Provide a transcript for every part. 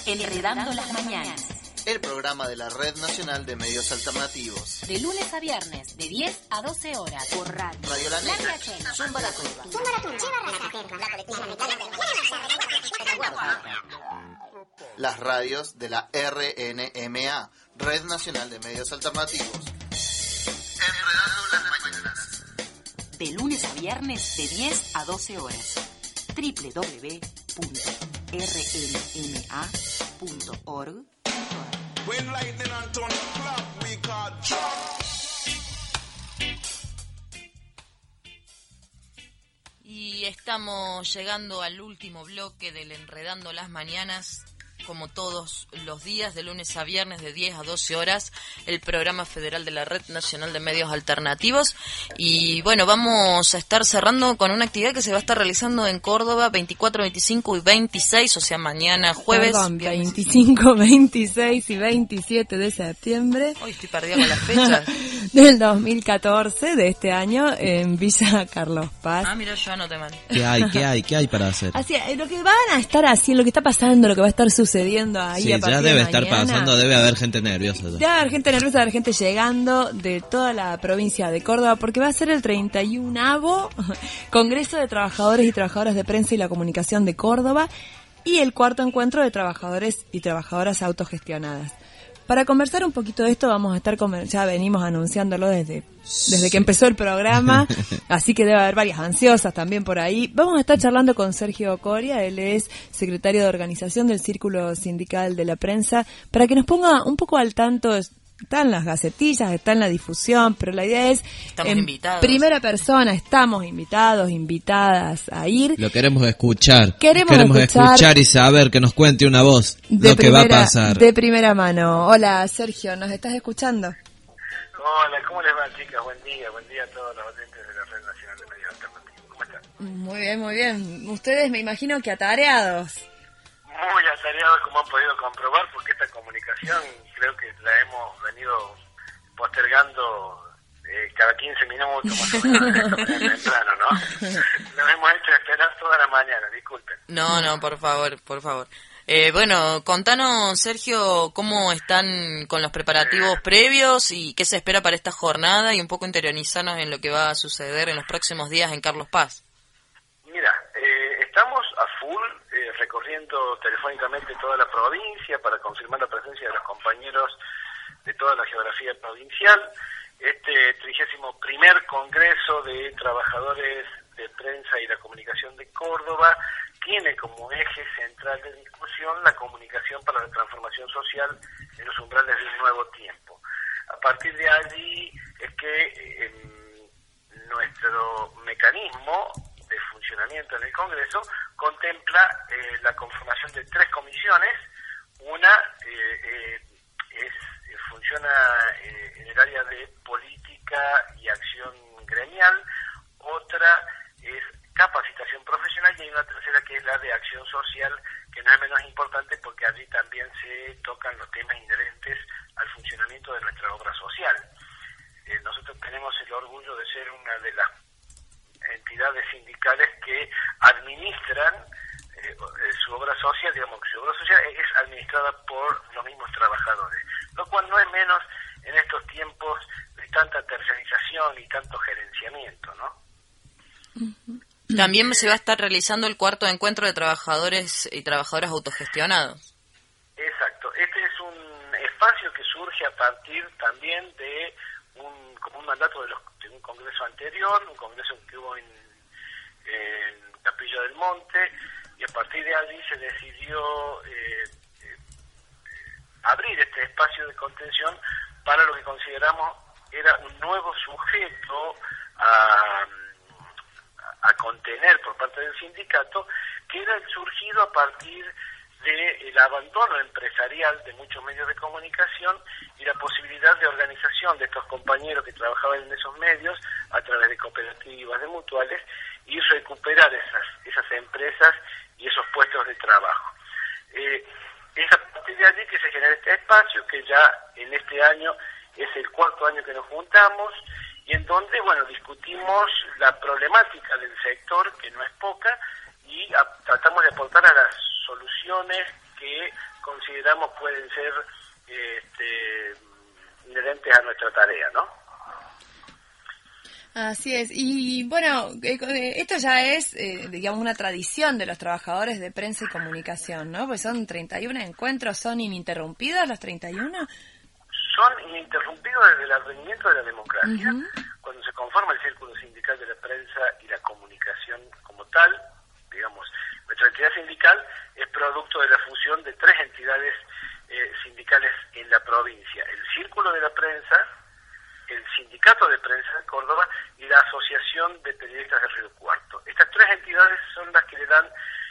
Enredando las Mañanas. El programa de la Red Nacional de Medios Alternativos. De lunes a viernes, de 10 a 12 horas, por radio. Radio La Negra, Zumba la Turba. Las radios de la RNMA, Red Nacional de Medios Alternativos. Enredando las Mañanas. De lunes a viernes, de 10 a 12 horas. www.rnma.org. When lightning and thunder clap, we call chop. Y estamos llegando al último bloque del Enredando las Mañanas, como todos los días, de lunes a viernes, de 10 a 12 horas, el programa federal de la Red Nacional de Medios Alternativos. Y bueno, vamos a estar cerrando con una actividad que se va a estar realizando en Córdoba 24, 25 y 26, o sea, mañana jueves. Perdón, 25, 26 y 27 de septiembre. Hoy estoy perdida con las fechas. Del 2014, de este año, en Villa Carlos Paz. Ah, mira, yo anoté mal. ¿Qué hay para hacer? Así, lo que van a estar haciendo, lo que está pasando, lo que va a estar sucediendo ahí sí, a partir ya debe de estar mañana. pasando, debe haber gente nerviosa. Debe haber gente nerviosa, debe haber gente llegando de toda la provincia de Córdoba, porque va a ser el 31º Congreso de Trabajadores y Trabajadoras de Prensa y la Comunicación de Córdoba y el 4º Encuentro de Trabajadores y Trabajadoras Autogestionadas. Para conversar un poquito de esto vamos a estar, ya venimos anunciándolo desde que empezó el programa, así que debe haber varias ansiosas también por ahí. Vamos a estar charlando con Sergio Coria, él es secretario de organización del Círculo Sindical de la Prensa, para que nos ponga un poco al tanto. Está en las gacetillas, está en la difusión, pero la idea es, estamos invitados. Primera persona, estamos invitadas a ir. Lo queremos escuchar. Queremos escuchar y saber, que nos cuente una voz lo que va a pasar. De primera mano. Hola, Sergio, ¿nos estás escuchando? Hola, ¿cómo les va, chicas? Buen día a todos los oyentes de la Red Nacional de Medios Alternativos. ¿Cómo están? Muy bien. Ustedes me imagino que atareados. Muy atareados, como han podido comprobar, porque esta comunicación creo que la hemos venido postergando cada 15 minutos más o menos temprano, ¿no? Nos hemos hecho esperar toda la mañana, disculpen. No, por favor. Bueno, contanos, Sergio, cómo están con los preparativos previos y qué se espera para esta jornada y un poco interiorizarnos en lo que va a suceder en los próximos días en Carlos Paz. Mira, estamos a full recorriendo telefónicamente toda la provincia para confirmar la presencia de los compañeros de toda la geografía provincial. Este 31º Congreso de Trabajadores de Prensa y la Comunicación de Córdoba tiene como eje central de discusión la comunicación para la transformación social en los umbrales de un nuevo tiempo. A partir de allí es que nuestro mecanismo de funcionamiento en el Congreso contempla la conformación de 3 comisiones. Una funciona en el área de política y acción gremial, otra es capacitación profesional y hay una tercera que es la de acción social, que no es menos importante porque allí también se tocan los temas inherentes al funcionamiento de nuestra obra social. Nosotros tenemos el orgullo de ser una de las entidades sindicales que administran su obra social, digamos que su obra social es administrada por los mismos trabajadores, lo cual no es menos en estos tiempos de tanta tercerización y tanto gerenciamiento, ¿no? También se va a estar realizando el 4º Encuentro de Trabajadores y Trabajadoras Autogestionados. Exacto, este es un espacio que surge a partir también de como un mandato de un congreso anterior, un congreso que hubo en Capilla del Monte, y a partir de allí se decidió abrir este espacio de contención para lo que consideramos era un nuevo sujeto a contener por parte del sindicato, que era el surgido a partir del abandono empresarial de muchos medios de comunicación y la posibilidad de organización de estos compañeros que trabajaban en esos medios a través de cooperativas, de mutuales, y recuperar esas empresas y esos puestos de trabajo. Es a partir de allí que se genera este espacio, que ya en este año es el 4º año que nos juntamos, y en donde, bueno, discutimos la problemática del sector, que no es poca, y tratamos de aportar a la soluciones que consideramos pueden ser inherentes a nuestra tarea, ¿no? Así es. Y bueno, esto ya es, digamos, una tradición de los trabajadores de prensa y comunicación, ¿no? Pues son 31 encuentros, ¿son ininterrumpidos los 31? Son ininterrumpidos desde el advenimiento de la democracia, Uh-huh. cuando se conforma el Círculo Sindical de la Prensa y la Comunicación como tal. Digamos, nuestra entidad sindical es producto de la fusión de 3 entidades sindicales en la provincia: el Círculo de la Prensa, el Sindicato de Prensa de Córdoba y la Asociación de Periodistas de Río Cuarto. Estas 3 entidades son las que le dan,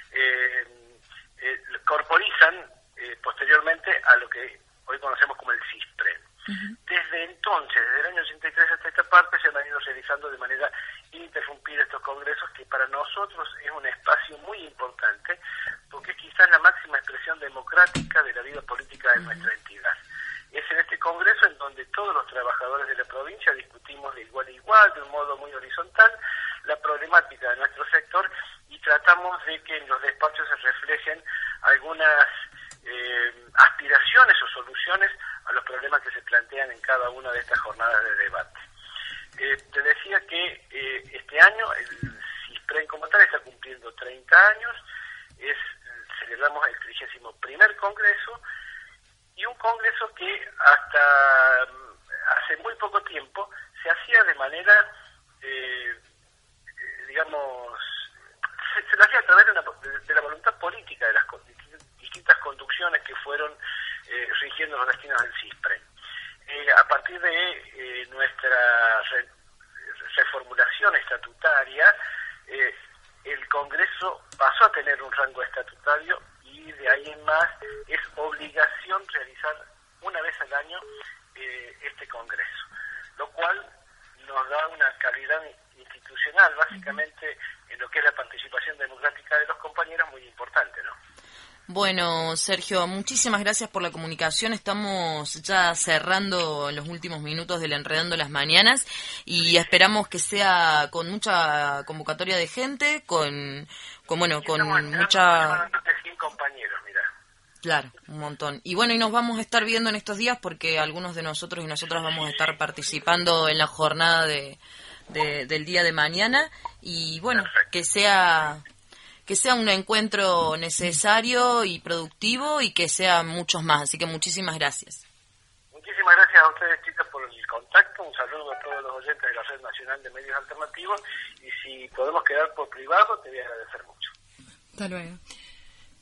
corporizan posteriormente a lo que hoy conocemos como el CISPREN. Uh-huh. Desde entonces, desde el año 83 hasta esta parte, se han ido realizando de manera ininterrumpida estos congresos, que para nosotros es un espacio muy importante, porque es quizás la máxima expresión democrática de la vida política de nuestra entidad. Es en este congreso en donde todos los trabajadores de la provincia discutimos de igual a igual, de un modo muy horizontal, la problemática de nuestro sector, y tratamos de que en los despachos se reflejen algunas aspiraciones o soluciones a los problemas que se plantean en cada una de estas jornadas de debate. Te decía que este año el CISPREN como tal está cumpliendo 30 años, celebramos el 31º congreso, y un congreso que hasta hace muy poco tiempo se hacía de manera, digamos, se lo hacía a través de la voluntad política de las distintas conducciones que fueron rigiendo los destinos del CISPREN. A partir de nuestra reformulación estatutaria, el Congreso pasó a tener un rango estatutario, y de ahí en más es obligación realizar una vez al año este Congreso, lo cual nos da una calidad institucional, básicamente en lo que es la participación democrática de los compañeros, muy importante, ¿no? Bueno, Sergio, muchísimas gracias por la comunicación. Estamos ya cerrando los últimos minutos del Enredando las Mañanas y esperamos que sea con mucha convocatoria de gente, con mucha... 100 compañeros, mira. Claro, un montón. Y bueno, y nos vamos a estar viendo en estos días porque algunos de nosotros y nosotras vamos a estar participando en la jornada del día de mañana y bueno, perfecto. que sea un encuentro necesario y productivo y que sean muchos más. Así que muchísimas gracias. Muchísimas gracias a ustedes, chicas, por el contacto. Un saludo a todos los oyentes de la Red Nacional de Medios Alternativos. Y si podemos quedar por privado, te voy a agradecer mucho. Hasta luego.